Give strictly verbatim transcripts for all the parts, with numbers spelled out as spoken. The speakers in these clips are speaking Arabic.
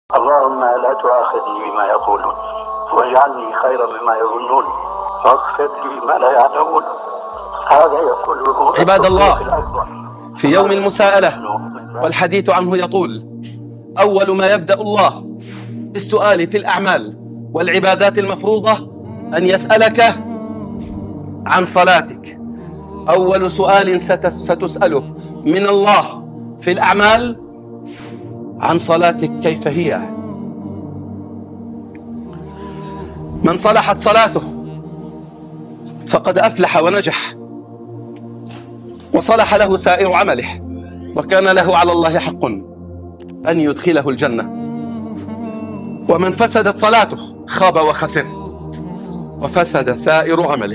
اللهم لا تؤاخذني بما يقولون واجعلني خيرا مما يظنون واغفر لي ما لا يعلمون. هذا يقول عباد الله، في يوم المساءلة والحديث عنه يطول. أول ما يبدأ الله بالسؤال في الأعمال والعبادات المفروضة أن يسألك عن صلاتك. أول سؤال ستسأله من الله في الأعمال عن صلاتك كيف هي. من صلحت صلاته فقد أفلح ونجح وصلح له سائر عمله، وكان له على الله حق أن يدخله الجنة. ومن فسدت صلاته خاب وخسر وفسد سائر عمله.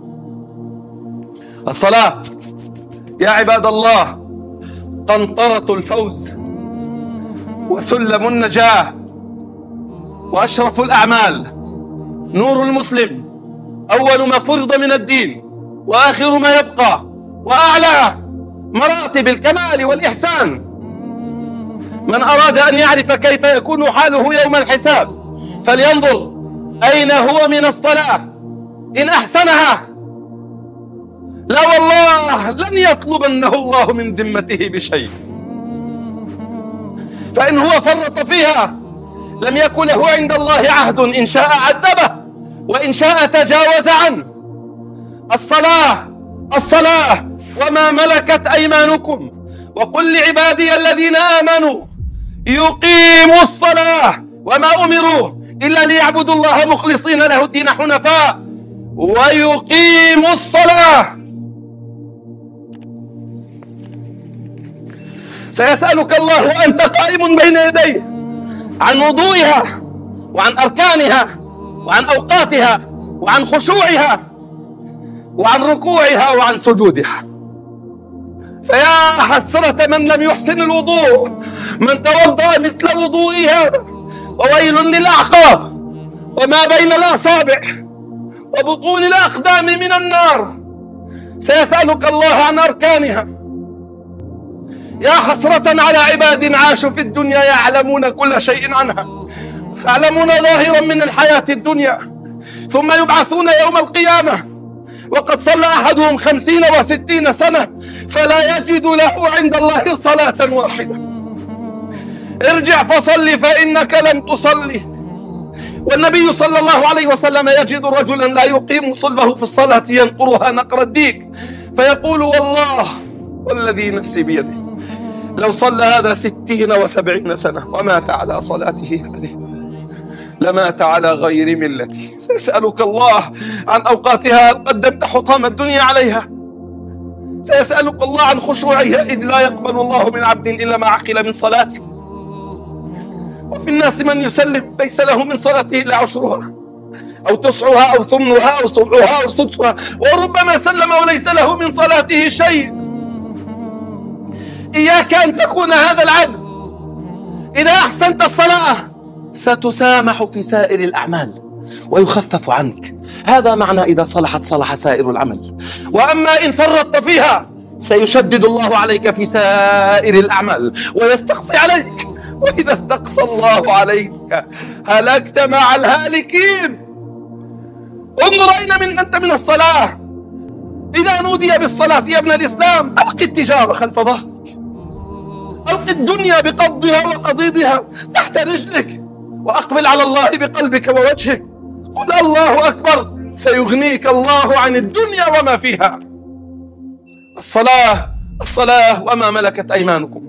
الصلاة يا عباد الله قنطرة الفوز وسلم النجاة وأشرف الأعمال. نور المسلم أول ما فرض من الدين وآخر ما يبقى وأعلى مراتب الكمال والإحسان. من أراد أن يعرف كيف يكون حاله يوم الحساب فلينظر أين هو من الصلاة. إن أحسنها لا والله لن يطلبنه الله من ذمته بشيء، فإن هو فرط فيها لم يكن له عند الله عهد، إن شاء عذبه وإن شاء تجاوز عنه. الصلاة الصلاة وما ملكت أيمانكم. وقل لعبادي الذين آمنوا يقيموا الصلاة وما أمروا إلا ليعبدوا الله مخلصين له الدين حنفاء ويقيموا الصلاة. سيسألك الله وأنت قائم بين يديه عن وضوئها وعن أركانها وعن أوقاتها وعن خشوعها وعن ركوعها وعن سجودها. فيا حسرة من لم يحسن الوضوء، من توضأ مثل وضوء هذا، وويل للأعقاب وما بين الأصابع وبطون الأقدام من النار. سيسألك الله عن أركانها. يا حسرة على عباد عاشوا في الدنيا يعلمون كل شيء عنها، يعلمون ظاهرا من الحياة الدنيا، ثم يبعثون يوم القيامة وقد صلى أحدهم خمسين وستين سنة فلا يجد له عند الله صلاة واحدة. ارجع فصل فإنك لم تصلي. والنبي صلى الله عليه وسلم يجد رجلا لا يقيم صلبه في الصلاة ينقرها نقر الديك فيقول والله والذي نفسي بيده لو صلى هذا ستين وسبعين سنة ومات على صلاته هذه لمات على غير ملتي. سيسألك الله عن أوقاتها قدمت حطام الدنيا عليها. سيسألك الله عن خشوعها، إذ لا يقبل الله من عبد إلا ما عقل من صلاته. وفي الناس من يسلم ليس له من صلاته إلا عشرها أو تسعها أو ثمنها أو سبعها أو سدسها، وربما سلم وليس له من صلاته شيء. إياك أن تكون هذا العبد. إذا أحسنت الصلاة ستسامح في سائر الأعمال ويخفف عنك. هذا معنى إذا صلحت صلح سائر العمل. وأما إن فرطت فيها سيشدد الله عليك في سائر الأعمال ويستقصي عليك، وإذا استقصى الله عليك هلكت مع الهالكين. انظر أين من أنت من الصلاة. إذا نودي بالصلاة يا ابن الإسلام ألق التجارة خلف ظهرك، ألق الدنيا بقضها وقضيضها تحت رجلك، وأقبل على الله بقلبك ووجهك. قل الله أكبر سيغنيك الله عن الدنيا وما فيها. الصلاة الصلاة وما ملكت أيمانكم.